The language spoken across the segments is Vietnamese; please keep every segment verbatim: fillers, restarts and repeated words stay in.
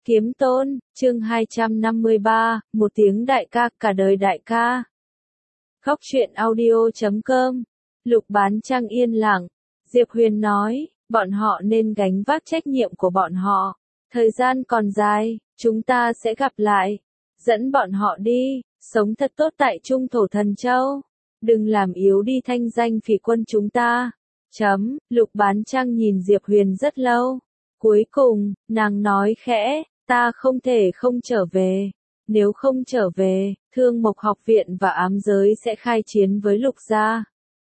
Kiếm Tôn, chương hai trăm năm mươi ba, một tiếng đại ca, cả đời đại ca. Khóc chuyện audio chấm com. Lục Bán Trăng yên lặng. Diệp Huyền nói, bọn họ nên gánh vác trách nhiệm của bọn họ. Thời gian còn dài, chúng ta sẽ gặp lại. Dẫn bọn họ đi, sống thật tốt tại Trung Thổ Thần Châu. Đừng làm yếu đi thanh danh phỉ quân chúng ta. Chấm, Lục Bán Trăng nhìn Diệp Huyền rất lâu. Cuối cùng, nàng nói khẽ, ta không thể không trở về. Nếu không trở về, Thương Mộc Học Viện và ám giới sẽ khai chiến với Lục gia.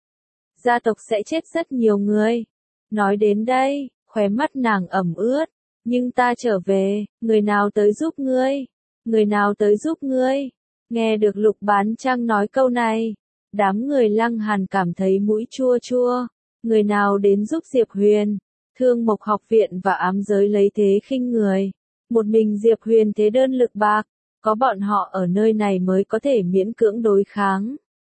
Gia tộc sẽ chết rất nhiều người. Nói đến đây, khóe mắt nàng ẩm ướt. Nhưng ta trở về, người nào tới giúp ngươi? Người nào tới giúp ngươi? Nghe được Lục Bán Trăng nói câu này, đám người Lăng Hàn cảm thấy mũi chua chua. Người nào đến giúp Diệp Huyền? Thương Mộc Học Viện và ám giới lấy thế khinh người. Một mình Diệp Huyền thế đơn lực bạc, có bọn họ ở nơi này mới có thể miễn cưỡng đối kháng.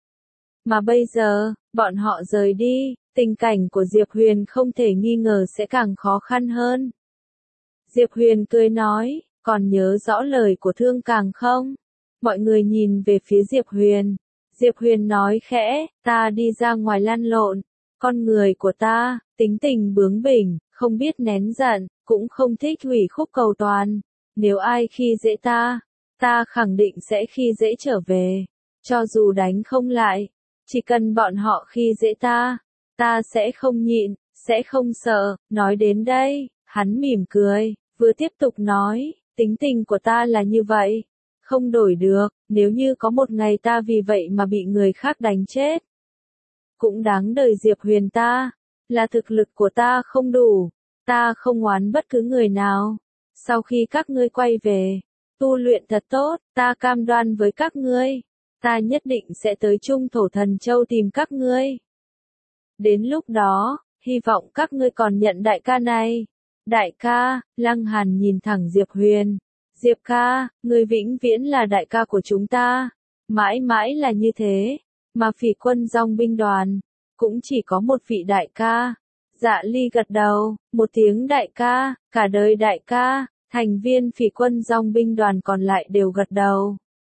Mà bây giờ, bọn họ rời đi, tình cảnh của Diệp Huyền không thể nghi ngờ sẽ càng khó khăn hơn. Diệp Huyền cười nói, còn nhớ rõ lời của Thương Càng không? Mọi người nhìn về phía Diệp Huyền. Diệp Huyền nói khẽ, ta đi ra ngoài lăn lộn. Con người của ta, tính tình bướng bỉnh, không biết nén giận, cũng không thích hủy khúc cầu toàn. Nếu ai khi dễ ta, ta khẳng định sẽ khi dễ trở về. Cho dù đánh không lại, chỉ cần bọn họ khi dễ ta, ta sẽ không nhịn, sẽ không sợ. Nói đến đây, hắn mỉm cười, vừa tiếp tục nói, tính tình của ta là như vậy, không đổi được. Nếu như có một ngày ta vì vậy mà bị người khác đánh chết, cũng đáng đời Diệp Huyền ta, là thực lực của ta không đủ, ta không oán bất cứ người nào. Sau khi các ngươi quay về, tu luyện thật tốt, ta cam đoan với các ngươi, ta nhất định sẽ tới Trung Thổ Thần Châu tìm các ngươi. Đến lúc đó, hy vọng các ngươi còn nhận đại ca này. Đại ca, Lăng Hàn nhìn thẳng Diệp Huyền. Diệp ca, ngươi vĩnh viễn là đại ca của chúng ta. Mãi mãi là như thế. Mà phỉ quân dòng binh đoàn, cũng chỉ có một vị đại ca. Dạ Ly gật đầu, một tiếng đại ca, cả đời đại ca. Thành viên phỉ quân dòng binh đoàn còn lại đều gật đầu.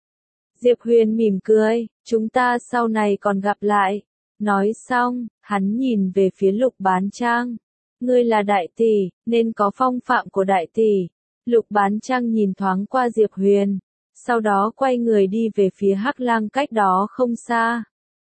Diệp Huyền mỉm cười, chúng ta sau này còn gặp lại. Nói xong, hắn nhìn về phía Lục Bán Trăng. Ngươi là đại tỷ, nên có phong phạm của đại tỷ. Lục Bán Trăng nhìn thoáng qua Diệp Huyền, sau đó quay người đi về phía Hắc Lang cách đó không xa.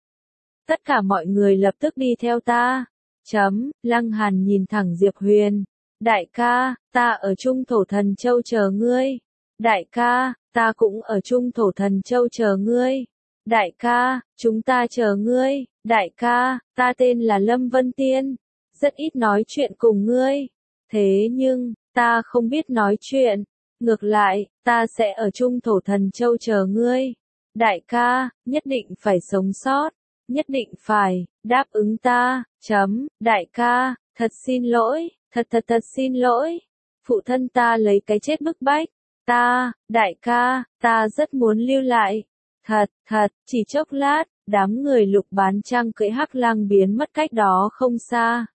Tất cả mọi người lập tức đi theo ta. Chấm, Lăng Hàn nhìn thẳng Diệp Huyền. Đại ca, ta ở Trung Thổ Thần Châu chờ ngươi. Đại ca, ta cũng ở Trung Thổ Thần Châu chờ ngươi. Đại ca, chúng ta chờ ngươi. Đại ca, ta tên là Lâm Vân Tiên. Rất ít nói chuyện cùng ngươi. Thế nhưng, ta không biết nói chuyện. Ngược lại, ta sẽ ở Trung Thổ Thần Châu chờ ngươi. Đại ca, nhất định phải sống sót. Nhất định phải, đáp ứng ta. Chấm, đại ca, thật xin lỗi, thật thật thật xin lỗi. Phụ thân ta lấy cái chết bức bách. Ta, đại ca, ta rất muốn lưu lại. Thật, thật, chỉ chốc lát, đám người Lục Bán Trăng cưỡi Hắc Lang biến mất cách đó không xa.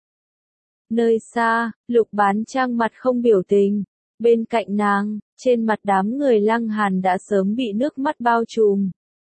Nơi xa, Lục Bán Trăng mặt không biểu tình. Bên cạnh nàng, trên mặt đám người Lăng Hàn đã sớm bị nước mắt bao trùm.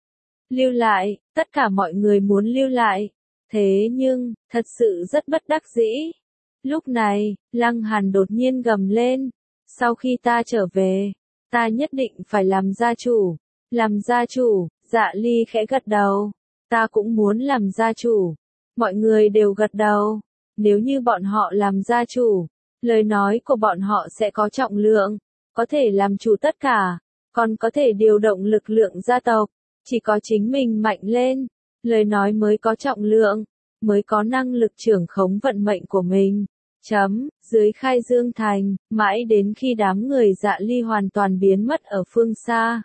Lưu lại, tất cả mọi người muốn lưu lại. Thế nhưng, thật sự rất bất đắc dĩ. Lúc này, Lăng Hàn đột nhiên gầm lên. Sau khi ta trở về, ta nhất định phải làm gia chủ. Làm gia chủ, Dạ Ly khẽ gật đầu. Ta cũng muốn làm gia chủ. Mọi người đều gật đầu. Nếu như bọn họ làm gia chủ, lời nói của bọn họ sẽ có trọng lượng, có thể làm chủ tất cả, còn có thể điều động lực lượng gia tộc. Chỉ có chính mình mạnh lên, lời nói mới có trọng lượng, mới có năng lực trưởng khống vận mệnh của mình. Chấm, dưới Khai Dương Thành, mãi đến khi đám người Dạ Ly hoàn toàn biến mất ở phương xa.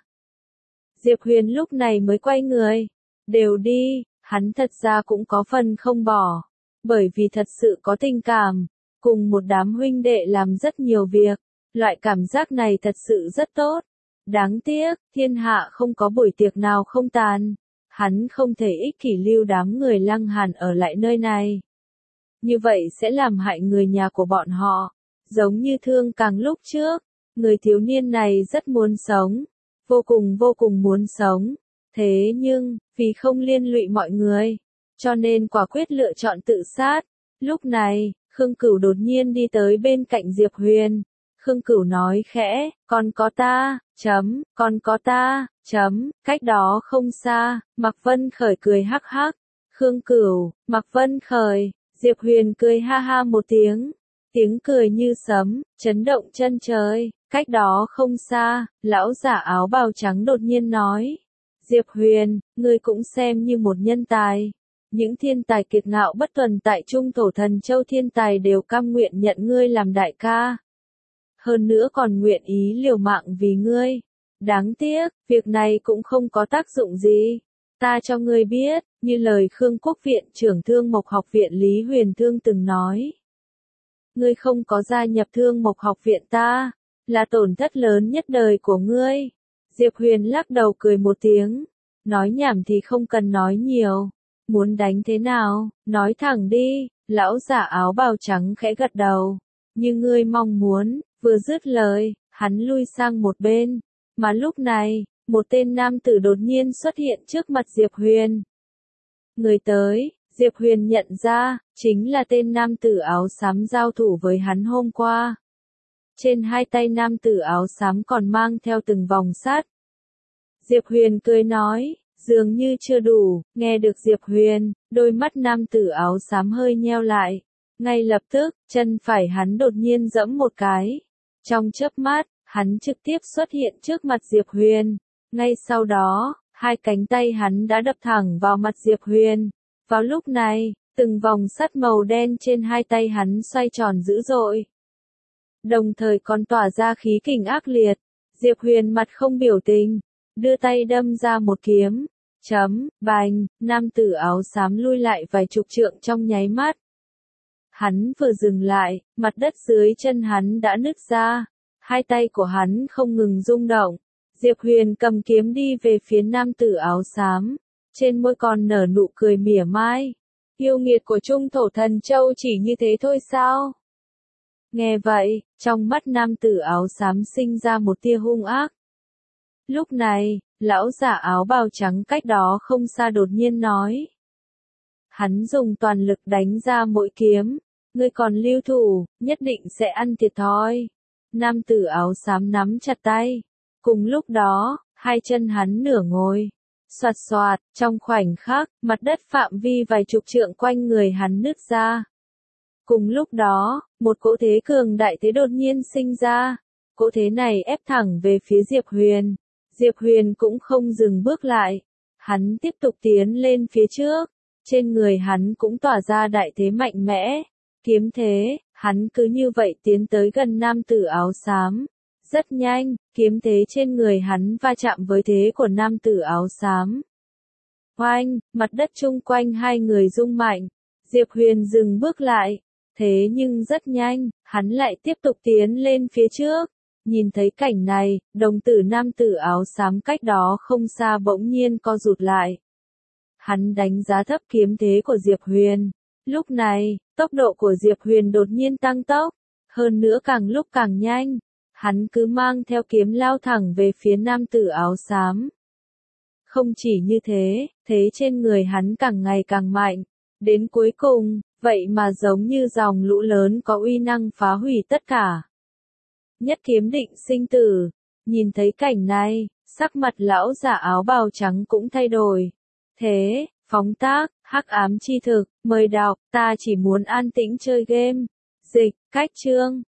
Diệp Huyền lúc này mới quay người. Đều đi, hắn thật ra cũng có phần không bỏ. Bởi vì thật sự có tình cảm, cùng một đám huynh đệ làm rất nhiều việc. Loại cảm giác này thật sự rất tốt. Đáng tiếc, thiên hạ không có buổi tiệc nào không tàn. Hắn không thể ích kỷ lưu đám người Lăng Hàn ở lại nơi này. Như vậy sẽ làm hại người nhà của bọn họ. Giống như Thương Càng lúc trước, Người thiếu niên này rất muốn sống, vô cùng vô cùng muốn sống. Thế nhưng, vì không liên lụy mọi người, cho nên quả quyết lựa chọn tự sát. Lúc này, Khương Cửu đột nhiên đi tới bên cạnh Diệp Huyền. Khương Cửu nói khẽ, còn có ta, chấm, còn có ta, chấm, cách đó không xa, Mạc Vân Khởi cười hắc hắc. Khương Cửu, Mạc Vân Khởi, Diệp Huyền cười ha ha một tiếng. Tiếng cười như sấm, chấn động chân trời. Cách đó không xa, lão giả áo bào trắng đột nhiên nói. Diệp Huyền, ngươi cũng xem như một nhân tài. Những thiên tài kiệt ngạo bất tuần tại Trung Thổ Thần Châu thiên tài đều cam nguyện nhận ngươi làm đại ca. Hơn nữa còn nguyện ý liều mạng vì ngươi. Đáng tiếc, việc này cũng không có tác dụng gì. Ta cho ngươi biết, như lời Khương Quốc Viện trưởng Thương Mộc Học Viện Lý Huyền Thương từng nói. Ngươi không có gia nhập Thương Mộc Học Viện ta, là tổn thất lớn nhất đời của ngươi. Diệp Huyền lắc đầu cười một tiếng. Nói nhảm thì không cần nói nhiều. Muốn đánh thế nào, nói thẳng đi. Lão giả áo bào trắng khẽ gật đầu. Như ngươi mong muốn, vừa dứt lời, hắn lui sang một bên. Mà lúc này, một tên nam tử đột nhiên xuất hiện trước mặt Diệp Huyền. Người tới, Diệp Huyền nhận ra, chính là tên nam tử áo xám giao thủ với hắn hôm qua. Trên hai tay nam tử áo xám còn mang theo từng vòng sắt. Diệp Huyền cười nói, dường như chưa đủ. Nghe được Diệp Huyền, đôi mắt nam tử áo xám hơi nheo lại. Ngay lập tức, chân phải hắn đột nhiên giẫm một cái. Trong chớp mắt, hắn trực tiếp xuất hiện trước mặt Diệp Huyền. Ngay sau đó, hai cánh tay hắn đã đập thẳng vào mặt Diệp Huyền. Vào lúc này, từng vòng sắt màu đen trên hai tay hắn xoay tròn dữ dội. Đồng thời còn tỏa ra khí kình ác liệt. Diệp Huyền mặt không biểu tình, đưa tay đâm ra một kiếm. Chấm, bành, nam tử áo xám lui lại vài chục trượng trong nháy mắt. Hắn vừa dừng lại, mặt đất dưới chân hắn đã nứt ra. Hai tay của hắn không ngừng rung động. Diệp Huyền cầm kiếm đi về phía nam tử áo xám. Trên môi còn nở nụ cười mỉa mai. Yêu nghiệt của Trung Thổ Thần Châu chỉ như thế thôi sao? Nghe vậy, trong mắt nam tử áo xám sinh ra một tia hung ác. Lúc này, lão giả áo bào trắng cách đó không xa đột nhiên nói. Hắn dùng toàn lực đánh ra mỗi kiếm. Ngươi còn lưu thủ, nhất định sẽ ăn thiệt thòi. Nam tử áo xám nắm chặt tay. Cùng lúc đó, hai chân hắn nửa ngồi. Soạt soạt, trong khoảnh khắc, mặt đất phạm vi vài chục trượng quanh người hắn nứt ra. Cùng lúc đó, một cỗ thế cường đại thế đột nhiên sinh ra. Cỗ thế này ép thẳng về phía Diệp Huyền. Diệp Huyền cũng không dừng bước lại. Hắn tiếp tục tiến lên phía trước. Trên người hắn cũng tỏa ra đại thế mạnh mẽ. Kiếm thế, hắn cứ như vậy tiến tới gần nam tử áo xám. Rất nhanh, kiếm thế trên người hắn va chạm với thế của nam tử áo xám. Oanh, mặt đất chung quanh hai người rung mạnh. Diệp Huyền dừng bước lại. Thế nhưng rất nhanh, hắn lại tiếp tục tiến lên phía trước. Nhìn thấy cảnh này, đồng tử nam tử áo xám cách đó không xa bỗng nhiên co rụt lại. Hắn đánh giá thấp kiếm thế của Diệp Huyền. Lúc này, tốc độ của Diệp Huyền đột nhiên tăng tốc. Hơn nữa càng lúc càng nhanh. Hắn cứ mang theo kiếm lao thẳng về phía nam tử áo xám. Không chỉ như thế, thế trên người hắn càng ngày càng mạnh. Đến cuối cùng, vậy mà giống như dòng lũ lớn có uy năng phá hủy tất cả. Nhất kiếm định sinh tử. Nhìn thấy cảnh này, sắc mặt lão giả áo bào trắng cũng thay đổi. Thế, phóng tác, hắc ám chi thực, mời đọc, ta chỉ muốn an tĩnh chơi game. Dịch, cách chương.